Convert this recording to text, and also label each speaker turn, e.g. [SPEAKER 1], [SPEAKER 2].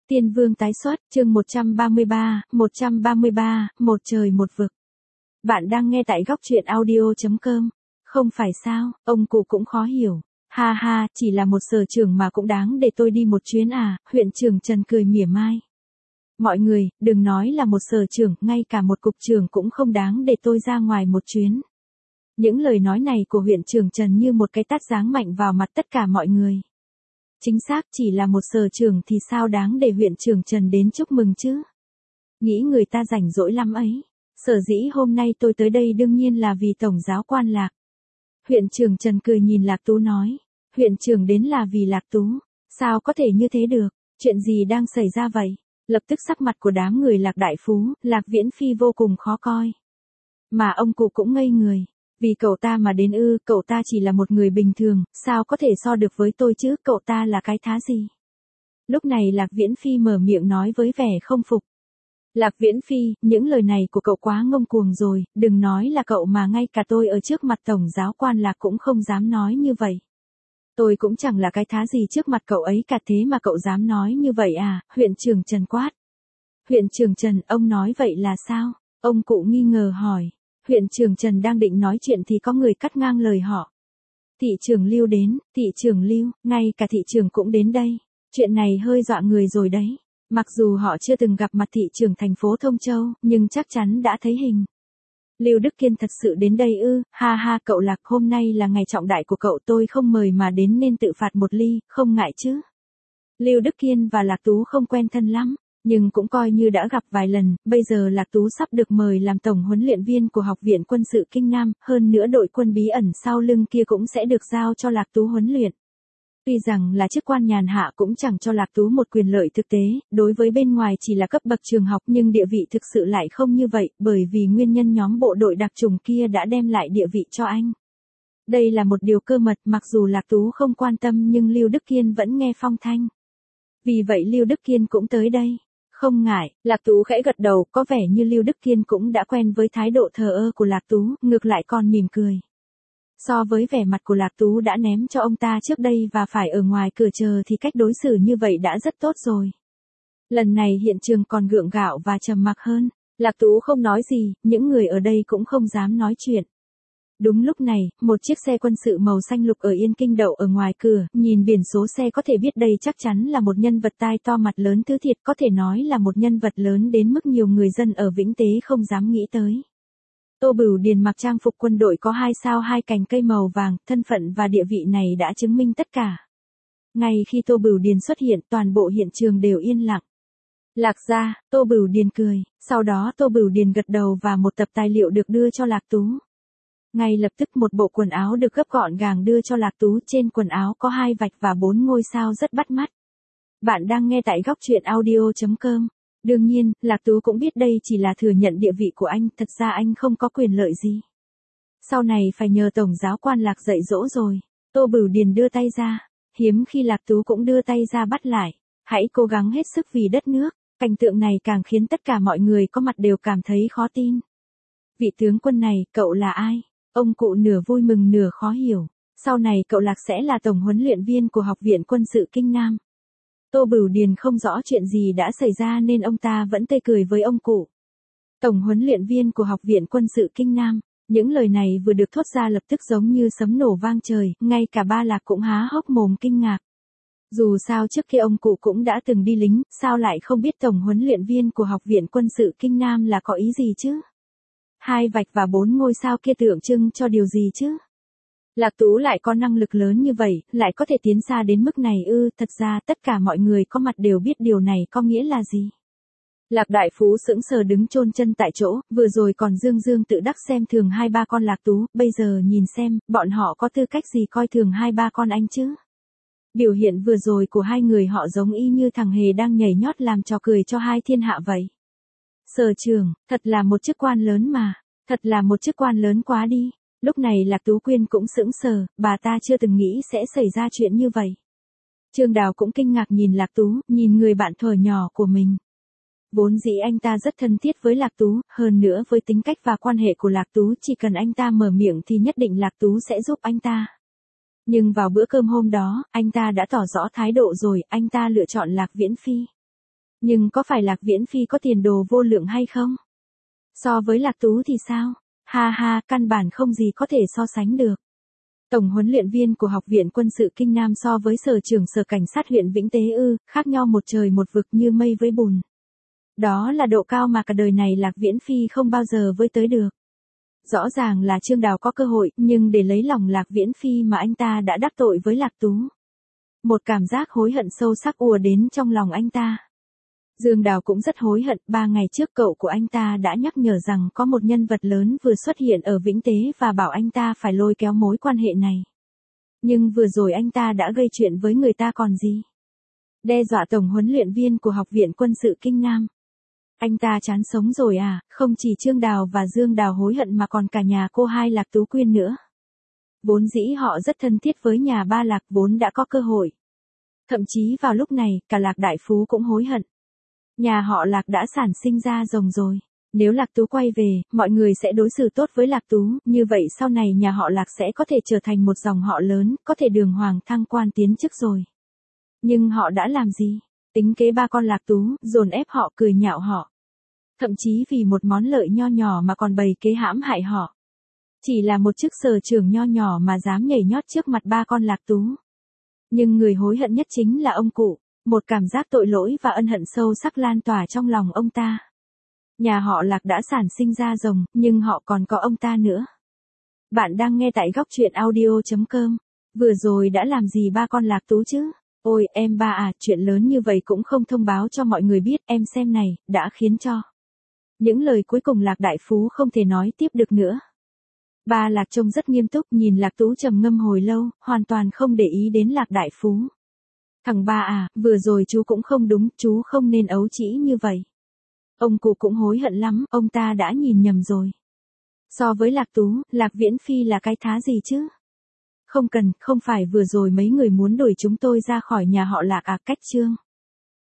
[SPEAKER 1] Tiên Vương tái xuất, chương 133, một trời một vực. Bạn đang nghe tại góc truyện audio.com. Không phải sao, ông cụ cũng khó hiểu. Ha ha, chỉ là một sở trưởng mà cũng đáng để tôi đi một chuyến à, huyện trưởng Trần cười mỉa mai. Mọi người, đừng nói là một sở trưởng, ngay cả một cục trưởng cũng không đáng để tôi ra ngoài một chuyến. Những lời nói này của huyện trưởng Trần như một cái tát giáng mạnh vào mặt tất cả mọi người. Chính xác, chỉ là một sở trưởng thì sao đáng để huyện trưởng Trần đến chúc mừng chứ? Nghĩ người ta rảnh rỗi lắm ấy. Sở dĩ hôm nay tôi tới đây đương nhiên là vì tổng giáo quan Lạc. Huyện trưởng Trần cười nhìn Lạc Tú nói. Huyện trưởng đến là vì Lạc Tú. Sao có thể như thế được? Chuyện gì đang xảy ra vậy? Lập tức sắc mặt của đám người Lạc Đại Phú, Lạc Viễn Phi vô cùng khó coi. Mà ông cụ cũng ngây người. Vì cậu ta mà đến ư, cậu ta chỉ là một người bình thường, sao có thể so được với tôi chứ, cậu ta là cái thá gì? Lúc này Lạc Viễn Phi mở miệng nói với vẻ không phục. Lạc Viễn Phi, những lời này của cậu quá ngông cuồng rồi, đừng nói là cậu mà ngay cả tôi ở trước mặt tổng giáo quan Lạc cũng không dám nói như vậy. Tôi cũng chẳng là cái thá gì trước mặt cậu ấy cả thế mà cậu dám nói như vậy à, huyện trưởng Trần quát. Huyện trưởng Trần, ông nói vậy là sao? Ông cụ nghi ngờ hỏi. Huyện trưởng Trần đang định nói chuyện thì có người cắt ngang lời họ. Thị trưởng Lưu đến, thị trưởng Lưu, ngay cả thị trưởng cũng đến đây. Chuyện này hơi dọa người rồi đấy. Mặc dù họ chưa từng gặp mặt thị trưởng thành phố Thông Châu, nhưng chắc chắn đã thấy hình. Lưu Đức Kiên thật sự đến đây ư, ha ha cậu Lạc, hôm nay là ngày trọng đại của cậu, tôi không mời mà đến nên tự phạt một ly, không ngại chứ. Lưu Đức Kiên và Lạc Tú không quen thân lắm. Nhưng cũng coi như đã gặp vài lần, bây giờ Lạc Tú sắp được mời làm tổng huấn luyện viên của Học viện Quân sự Kinh Nam, hơn nữa đội quân bí ẩn sau lưng kia cũng sẽ được giao cho Lạc Tú huấn luyện. Tuy rằng là chức quan nhàn hạ cũng chẳng cho Lạc Tú một quyền lợi thực tế, đối với bên ngoài chỉ là cấp bậc trường học nhưng địa vị thực sự lại không như vậy, bởi vì nguyên nhân nhóm bộ đội đặc chủng kia đã đem lại địa vị cho anh. Đây là một điều cơ mật, mặc dù Lạc Tú không quan tâm nhưng Lưu Đức Kiên vẫn nghe phong thanh. Vì vậy Lưu Đức Kiên cũng tới đây. Không ngại, Lạc Tú khẽ gật đầu, có vẻ như Lưu Đức Kiên cũng đã quen với thái độ thờ ơ của Lạc Tú, ngược lại còn mỉm cười. So với vẻ mặt của Lạc Tú đã ném cho ông ta trước đây và phải ở ngoài cửa chờ thì cách đối xử như vậy đã rất tốt rồi. Lần này hiện trường còn gượng gạo và trầm mặc hơn, Lạc Tú không nói gì, những người ở đây cũng không dám nói chuyện. Đúng lúc này, một chiếc xe quân sự màu xanh lục ở Yên Kinh đậu ở ngoài cửa, nhìn biển số xe có thể biết đây chắc chắn là một nhân vật tai to mặt lớn thứ thiệt, có thể nói là một nhân vật lớn đến mức nhiều người dân ở Vĩnh Tế không dám nghĩ tới. Tô Bửu Điền mặc trang phục quân đội có 2 sao 2 cành cây màu vàng, thân phận và địa vị này đã chứng minh tất cả. Ngay khi Tô Bửu Điền xuất hiện, toàn bộ hiện trường đều yên lặng. Lạc gia, Tô Bửu Điền cười, sau đó Tô Bửu Điền gật đầu và một tập tài liệu được đưa cho Lạc Tú. Ngay lập tức một bộ quần áo được gấp gọn gàng đưa cho Lạc Tú, trên quần áo có 2 vạch và 4 ngôi sao rất bắt mắt. Bạn đang nghe tại góc truyện audio.com. Đương nhiên, Lạc Tú cũng biết đây chỉ là thừa nhận địa vị của anh, thật ra anh không có quyền lợi gì. Sau này phải nhờ tổng giáo quan Lạc dạy dỗ rồi. Tô Bửu Điền đưa tay ra, hiếm khi Lạc Tú cũng đưa tay ra bắt lại. Hãy cố gắng hết sức vì đất nước. Cảnh tượng này càng khiến tất cả mọi người có mặt đều cảm thấy khó tin. Vị tướng quân này, cậu là ai? Ông cụ nửa vui mừng nửa khó hiểu. Sau này cậu Lạc sẽ là tổng huấn luyện viên của Học viện Quân sự Kinh Nam. Tô Bửu Điền không rõ chuyện gì đã xảy ra nên ông ta vẫn tươi cười với ông cụ. Tổng huấn luyện viên của Học viện Quân sự Kinh Nam. Những lời này vừa được thốt ra lập tức giống như sấm nổ vang trời, ngay cả ba Lạc cũng há hốc mồm kinh ngạc. Dù sao trước kia ông cụ cũng đã từng đi lính, sao lại không biết tổng huấn luyện viên của Học viện Quân sự Kinh Nam là có ý gì chứ? 2 vạch và 4 ngôi sao kia tượng trưng cho điều gì chứ? Lạc Tú lại có năng lực lớn như vậy, lại có thể tiến xa đến mức này ư, thật ra tất cả mọi người có mặt đều biết điều này có nghĩa là gì. Lạc Đại Phú sững sờ đứng chôn chân tại chỗ, vừa rồi còn dương dương tự đắc xem thường 2-3 con Lạc Tú, bây giờ nhìn xem, bọn họ có tư cách gì coi thường 2-3 con anh chứ? Biểu hiện vừa rồi của hai người họ giống y như thằng hề đang nhảy nhót làm trò cười cho hai thiên hạ vậy. Sở trưởng, thật là một chức quan lớn mà, thật là một chức quan lớn quá đi. Lúc này Lạc Tú Quyên cũng sững sờ, bà ta chưa từng nghĩ sẽ xảy ra chuyện như vậy. Trương Đào cũng kinh ngạc nhìn Lạc Tú, nhìn người bạn thuở nhỏ của mình. Vốn dĩ anh ta rất thân thiết với Lạc Tú, hơn nữa với tính cách và quan hệ của Lạc Tú chỉ cần anh ta mở miệng thì nhất định Lạc Tú sẽ giúp anh ta. Nhưng vào bữa cơm hôm đó, anh ta đã tỏ rõ thái độ rồi, anh ta lựa chọn Lạc Viễn Phi. Nhưng có phải Lạc Viễn Phi có tiền đồ vô lượng hay không? So với Lạc Tú thì sao? Ha ha, căn bản không gì có thể so sánh được. Tổng huấn luyện viên của Học viện Quân sự Kinh Nam so với sở trưởng sở cảnh sát huyện Vĩnh Tế khác nhau một trời một vực như mây với bùn. Đó là độ cao mà cả đời này Lạc Viễn Phi không bao giờ với tới được. Rõ ràng là Trương Đào có cơ hội, nhưng để lấy lòng Lạc Viễn Phi mà anh ta đã đắc tội với Lạc Tú. Một cảm giác hối hận sâu sắc ùa đến trong lòng anh ta. Dương Đào cũng rất hối hận, 3 ngày trước cậu của anh ta đã nhắc nhở rằng có một nhân vật lớn vừa xuất hiện ở Vĩnh Tế và bảo anh ta phải lôi kéo mối quan hệ này. Nhưng vừa rồi anh ta đã gây chuyện với người ta còn gì? Đe dọa tổng huấn luyện viên của Học viện Quân sự Kinh Nam. Anh ta chán sống rồi à, không chỉ Trương Đào và Dương Đào hối hận mà còn cả nhà cô hai Lạc Tú Quyên nữa. Vốn dĩ họ rất thân thiết với nhà ba Lạc vốn đã có cơ hội. Thậm chí vào lúc này, cả Lạc Đại Phú cũng hối hận. Nhà họ Lạc đã sản sinh ra rồng rồi. Nếu Lạc Tú quay về, mọi người sẽ đối xử tốt với Lạc Tú, như vậy sau này nhà họ Lạc sẽ có thể trở thành một dòng họ lớn, có thể đường hoàng thăng quan tiến chức rồi. Nhưng họ đã làm gì? Tính kế ba con Lạc Tú, dồn ép họ, cười nhạo họ. Thậm chí vì một món lợi nho nhỏ mà còn bày kế hãm hại họ. Chỉ là một chức sở trưởng nho nhỏ mà dám nhảy nhót trước mặt ba con Lạc Tú. Nhưng người hối hận nhất chính là ông cụ. Một cảm giác tội lỗi và ân hận sâu sắc lan tỏa trong lòng ông ta. Nhà họ Lạc đã sản sinh ra rồng, nhưng họ còn có ông ta nữa. Bạn đang nghe tại góc truyện audio.com. Vừa rồi đã làm gì ba con Lạc Tú chứ? Ôi, em ba à, chuyện lớn như vậy cũng không thông báo cho mọi người biết, em xem này, đã khiến cho. Những lời cuối cùng Lạc Đại Phú không thể nói tiếp được nữa. Ba Lạc trông rất nghiêm túc, nhìn Lạc Tú trầm ngâm hồi lâu, hoàn toàn không để ý đến Lạc Đại Phú. Thằng ba à, vừa rồi chú cũng không đúng, chú không nên ấu trĩ như vậy. Ông cụ cũng hối hận lắm, ông ta đã nhìn nhầm rồi. So với Lạc Tú, Lạc Viễn Phi là cái thá gì chứ? Không cần, không phải vừa rồi mấy người muốn đuổi chúng tôi ra khỏi nhà họ Lạc à, cách Trương.